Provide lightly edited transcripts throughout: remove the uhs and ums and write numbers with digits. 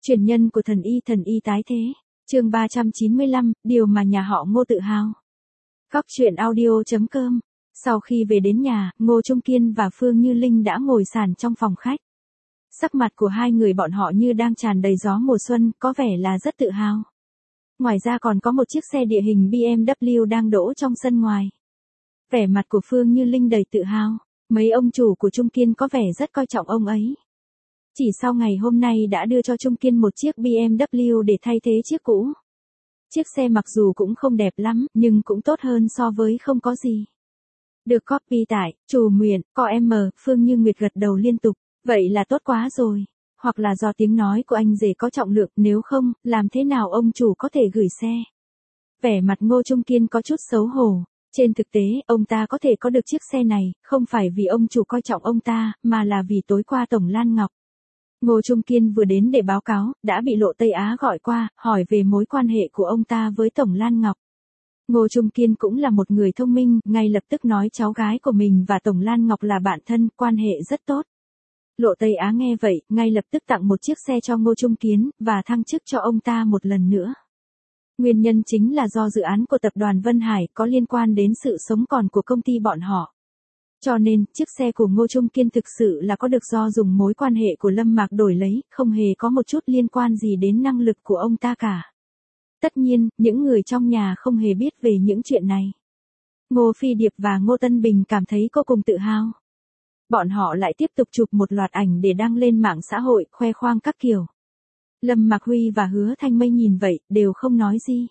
Truyền nhân của thần y tái thế. Chương 395, điều mà nhà họ Ngô tự hào. Góc truyện audio.com. Sau khi về đến nhà, Ngô Trung Kiên và Phương Như Linh đã ngồi sàn trong phòng khách. Sắc mặt của hai người bọn họ như đang tràn đầy gió mùa xuân, có vẻ là rất tự hào. Ngoài ra còn có một chiếc xe địa hình BMW đang đỗ trong sân ngoài. Vẻ mặt của Phương Như Linh đầy tự hào, mấy ông chủ của Trung Kiên có vẻ rất coi trọng ông ấy. Chỉ sau ngày hôm nay đã đưa cho Trung Kiên một chiếc BMW để thay thế chiếc cũ. Chiếc xe mặc dù cũng không đẹp lắm, nhưng cũng tốt hơn so với không có gì. Được copy tải, chủ nguyện, có M, Phương Như Nguyệt gật đầu liên tục, vậy là tốt quá rồi. Hoặc là do tiếng nói của anh rể có trọng lượng, nếu không, làm thế nào ông chủ có thể gửi xe. Vẻ mặt Ngô Trung Kiên có chút xấu hổ. Trên thực tế, ông ta có thể có được chiếc xe này, không phải vì ông chủ coi trọng ông ta, mà là vì tối qua Tổng Lan Ngọc. Ngô Trung Kiên vừa đến để báo cáo, đã bị Lộ Tây Á gọi qua, hỏi về mối quan hệ của ông ta với Tổng Lan Ngọc. Ngô Trung Kiên cũng là một người thông minh, ngay lập tức nói cháu gái của mình và Tổng Lan Ngọc là bạn thân, quan hệ rất tốt. Lộ Tây Á nghe vậy, ngay lập tức tặng một chiếc xe cho Ngô Trung Kiên, và thăng chức cho ông ta một lần nữa. Nguyên nhân chính là do dự án của tập đoàn Vân Hải có liên quan đến sự sống còn của công ty bọn họ. Cho nên, chiếc xe của Ngô Trung Kiên thực sự là có được do dùng mối quan hệ của Lâm Mạc đổi lấy, không hề có một chút liên quan gì đến năng lực của ông ta cả. Tất nhiên, những người trong nhà không hề biết về những chuyện này. Ngô Phi Điệp và Ngô Tân Bình cảm thấy vô cùng tự hào. Bọn họ lại tiếp tục chụp một loạt ảnh để đăng lên mạng xã hội, khoe khoang các kiểu. Lâm Mạc Huy và Hứa Thanh Mây nhìn vậy, đều không nói gì.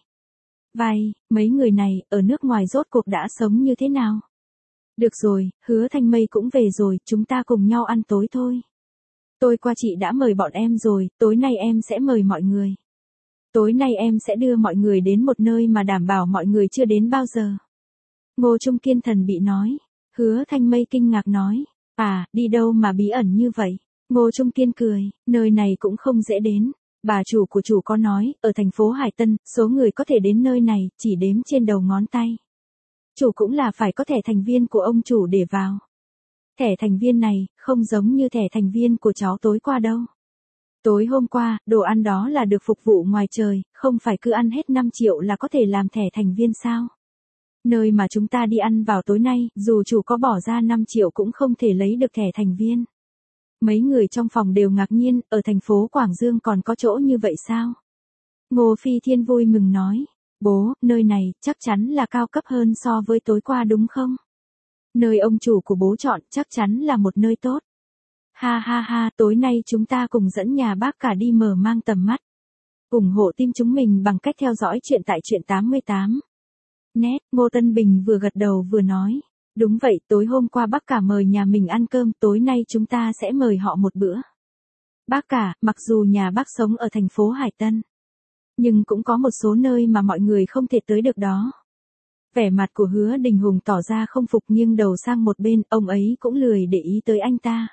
Mấy người này, ở nước ngoài rốt cuộc đã sống như thế nào? Được rồi, Hứa Thanh Mây cũng về rồi, chúng ta cùng nhau ăn tối thôi. Tôi qua chị đã mời bọn em rồi, tối nay em sẽ mời mọi người. Tối nay em sẽ đưa mọi người đến một nơi mà đảm bảo mọi người chưa đến bao giờ. Ngô Trung Kiên thần bị nói. Hứa Thanh Mây kinh ngạc nói. À, đi đâu mà bí ẩn như vậy? Ngô Trung Kiên cười, nơi này cũng không dễ đến. Bà chủ của chủ có nói, ở thành phố Hải Tân, số người có thể đến nơi này, chỉ đếm trên đầu ngón tay. Chủ cũng là phải có thẻ thành viên của ông chủ để vào. Thẻ thành viên này, không giống như thẻ thành viên của cháu tối qua đâu. Tối hôm qua, đồ ăn đó là được phục vụ ngoài trời, không phải cứ ăn hết 5 triệu là có thể làm thẻ thành viên sao? Nơi mà chúng ta đi ăn vào tối nay, dù chủ có bỏ ra 5 triệu cũng không thể lấy được thẻ thành viên. Mấy người trong phòng đều ngạc nhiên, ở thành phố Quảng Dương còn có chỗ như vậy sao? Ngô Phi Thiên vui mừng nói. Bố, nơi này, chắc chắn là cao cấp hơn so với tối qua đúng không? Nơi ông chủ của bố chọn chắc chắn là một nơi tốt. Ha ha ha, tối nay chúng ta cùng dẫn nhà bác cả đi mở mang tầm mắt. ủng hộ team chúng mình bằng cách theo dõi chuyện tại truyện 88. Nét, Ngô Tân Bình vừa gật đầu vừa nói. Đúng vậy, tối hôm qua bác cả mời nhà mình ăn cơm, tối nay chúng ta sẽ mời họ một bữa. Bác cả, mặc dù nhà bác sống ở thành phố Hải Tân, nhưng cũng có một số nơi mà mọi người không thể tới được đó. Vẻ mặt của Hứa Đình Hùng tỏ ra không phục nghiêng đầu sang một bên, ông ấy cũng lười để ý tới anh ta.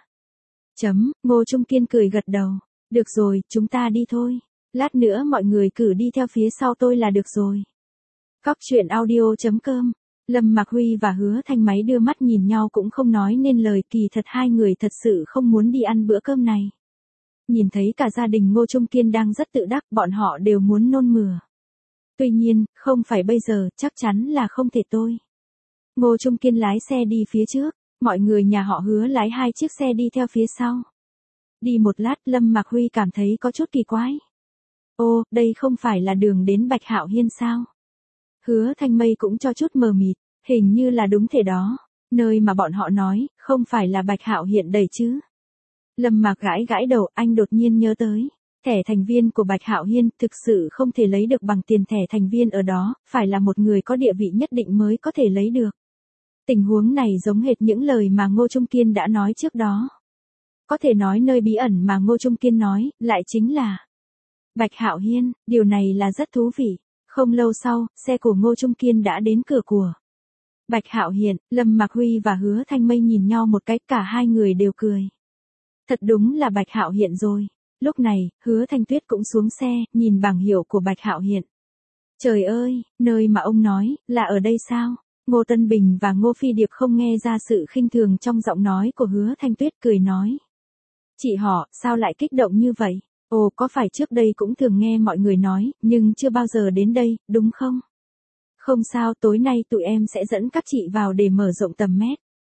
Ngô Trung Kiên cười gật đầu. Được rồi, chúng ta đi thôi. Lát nữa mọi người cứ đi theo phía sau tôi là được rồi. Góc truyện audio.com. Lâm Mạc Huy và Hứa Thanh Máy đưa mắt nhìn nhau cũng không nói nên lời, kỳ thật hai người thật sự không muốn đi ăn bữa cơm này. Nhìn thấy cả gia đình Ngô Trung Kiên đang rất tự đắc, bọn họ đều muốn nôn mửa. Tuy nhiên, không phải bây giờ, chắc chắn là không thể tôi. Ngô Trung Kiên lái xe đi phía trước, mọi người nhà họ Hứa lái hai chiếc xe đi theo phía sau. Đi một lát, Lâm Mạc Huy cảm thấy có chút kỳ quái. Ô, đây không phải là đường đến Bạch Hạo Hiên sao? Hứa Thanh Mây cũng cho chút mờ mịt, hình như là đúng thế đó. Nơi mà bọn họ nói, không phải là Bạch Hạo Hiên đầy chứ? Lâm Mạc gãi đầu, anh đột nhiên nhớ tới. Thẻ thành viên của Bạch Hạo Hiên thực sự không thể lấy được bằng tiền thẻ thành viên ở đó, phải là một người có địa vị nhất định mới có thể lấy được. Tình huống này giống hệt những lời mà Ngô Trung Kiên đã nói trước đó. Có thể nói nơi bí ẩn mà Ngô Trung Kiên nói, lại chính là Bạch Hạo Hiên, điều này là rất thú vị. Không lâu sau, xe của Ngô Trung Kiên đã đến cửa của Bạch Hạo Hiên. Lâm Mạc Huy và Hứa Thanh Mây nhìn nhau một cái, cả hai người đều cười. Thật đúng là Bạch Hạo Hiên rồi. Lúc này, Hứa Thanh Tuyết cũng xuống xe, nhìn bảng hiệu của Bạch Hạo Hiên. Trời ơi, nơi mà ông nói, là ở đây sao? Ngô Tân Bình và Ngô Phi Điệp không nghe ra sự khinh thường trong giọng nói của Hứa Thanh Tuyết, cười nói. Chị họ, sao lại kích động như vậy? Ồ, có phải trước đây cũng thường nghe mọi người nói, nhưng chưa bao giờ đến đây, đúng không? Không sao, tối nay tụi em sẽ dẫn các chị vào để mở rộng tầm mét.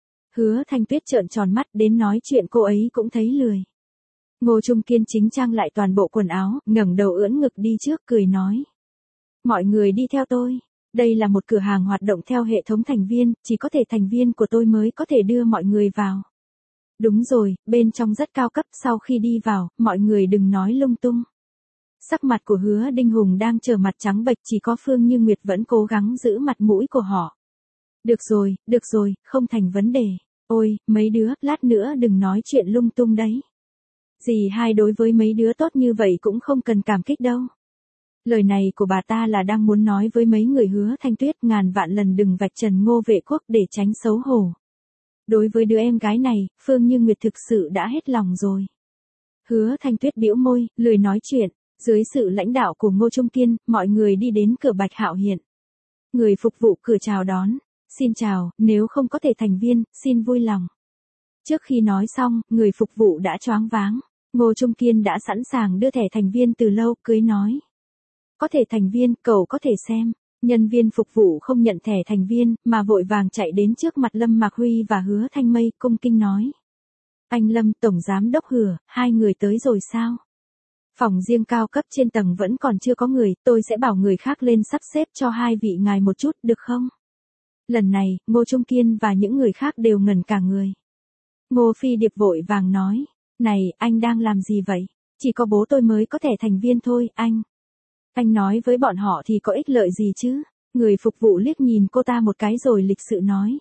Hứa Thanh Tuyết trợn tròn mắt đến nói chuyện cô ấy cũng thấy lười. Ngô Trung Kiên chính trang lại toàn bộ quần áo, ngẩng đầu ưỡn ngực đi trước cười nói. Mọi người đi theo tôi. Đây là một cửa hàng hoạt động theo hệ thống thành viên, chỉ có thể thành viên của tôi mới có thể đưa mọi người vào. Đúng rồi, bên trong rất cao cấp, sau khi đi vào, mọi người đừng nói lung tung. Sắc mặt của Hứa Đinh Hùng đang trở mặt trắng bệch, chỉ có Phương Như Nguyệt vẫn cố gắng giữ mặt mũi của họ. Được rồi, không thành vấn đề. Ôi, mấy đứa, lát nữa đừng nói chuyện lung tung đấy. Dì hai đối với mấy đứa tốt như vậy cũng không cần cảm kích đâu. Lời này của bà ta là đang muốn nói với mấy người Hứa Thanh Tuyết ngàn vạn lần đừng vạch trần Ngô Vệ Quốc để tránh xấu hổ. Đối với đứa em gái này, Phương Như Nguyệt thực sự đã hết lòng rồi. Hứa Thanh Tuyết bĩu môi, lười nói chuyện. Dưới sự lãnh đạo của Ngô Trung Kiên, mọi người đi đến cửa Bạch Hạo Hiển. Người phục vụ cửa chào đón. Xin chào, nếu không có thể thành viên, xin vui lòng. Trước khi nói xong, người phục vụ đã choáng váng. Ngô Trung Kiên đã sẵn sàng đưa thẻ thành viên từ lâu, cưới nói. Có thể thành viên, cậu có thể xem. Nhân viên phục vụ không nhận thẻ thành viên, mà vội vàng chạy đến trước mặt Lâm Mạc Huy và Hứa Thanh Mây, cung kinh nói. Anh Lâm, Tổng Giám Đốc Hứa, hai người tới rồi sao? Phòng riêng cao cấp trên tầng vẫn còn chưa có người, tôi sẽ bảo người khác lên sắp xếp cho hai vị ngài một chút, được không? Lần này, Ngô Trung Kiên và những người khác đều ngẩn cả người. Ngô Phi Điệp vội vàng nói, này, anh đang làm gì vậy? Chỉ có bố tôi mới có thẻ thành viên thôi, anh. Anh nói với bọn họ thì có ích lợi gì chứ? Người phục vụ liếc nhìn cô ta một cái rồi lịch sự nói.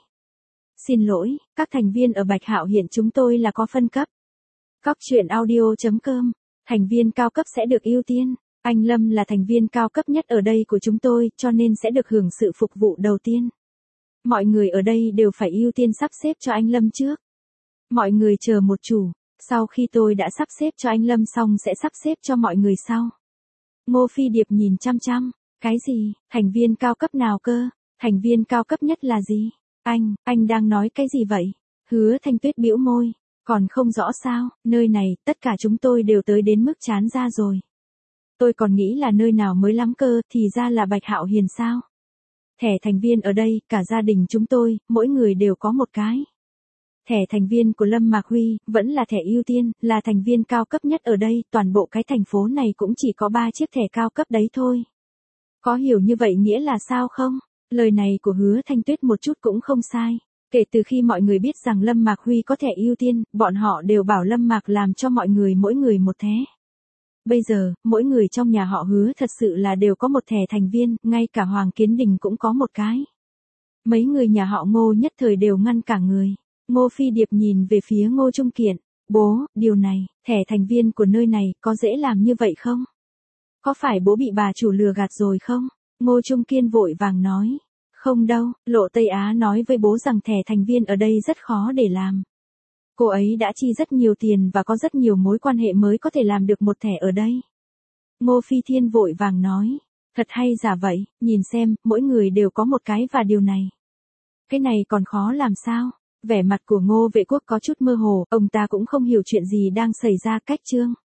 Xin lỗi, các thành viên ở Bạch Hạo Hiển chúng tôi là có phân cấp. Cóc truyện audio.com. Thành viên cao cấp sẽ được ưu tiên. Anh Lâm là thành viên cao cấp nhất ở đây của chúng tôi, cho nên sẽ được hưởng sự phục vụ đầu tiên. Mọi người ở đây đều phải ưu tiên sắp xếp cho anh Lâm trước. Mọi người chờ một chủ, sau khi tôi đã sắp xếp cho anh Lâm xong sẽ sắp xếp cho mọi người sau. Ngô Phi Điệp nhìn chăm chăm, cái gì, thành viên cao cấp nào cơ, thành viên cao cấp nhất là gì? Anh đang nói cái gì vậy? Hứa Thanh Tuyết bĩu môi. Còn không rõ sao, nơi này, tất cả chúng tôi đều tới đến mức chán ra rồi. Tôi còn nghĩ là nơi nào mới lắm cơ, thì ra là Bạch Hạo Hiền sao. Thẻ thành viên ở đây, cả gia đình chúng tôi, mỗi người đều có một cái. Thẻ thành viên của Lâm Mạc Huy, vẫn là thẻ ưu tiên, là thành viên cao cấp nhất ở đây, toàn bộ cái thành phố này cũng chỉ có 3 chiếc thẻ cao cấp đấy thôi. Có hiểu như vậy nghĩa là sao không? Lời này của Hứa Thanh Tuyết một chút cũng không sai. Kể từ khi mọi người biết rằng Lâm Mạc Huy có thẻ ưu tiên, bọn họ đều bảo Lâm Mạc làm cho mọi người mỗi người một thẻ. Bây giờ, mỗi người trong nhà họ Hứa thật sự là đều có một thẻ thành viên, ngay cả Hoàng Kiến Đình cũng có một cái. Mấy người nhà họ Ngô nhất thời đều ngăn cả người. Ngô Phi Điệp nhìn về phía Ngô Trung Kiên. Bố, điều này, thẻ thành viên của nơi này, có dễ làm như vậy không? Có phải bố bị bà chủ lừa gạt rồi không? Ngô Trung Kiên vội vàng nói. Không đâu, Lộ Tây Á nói với bố rằng thẻ thành viên ở đây rất khó để làm. Cô ấy đã chi rất nhiều tiền và có rất nhiều mối quan hệ mới có thể làm được một thẻ ở đây. Ngô Phi Thiên vội vàng nói. Thật hay giả vậy, nhìn xem, mỗi người đều có một cái và điều này. Cái này còn khó làm sao? Vẻ mặt của Ngô Vệ Quốc có chút mơ hồ, ông ta cũng không hiểu chuyện gì đang xảy ra cách chương.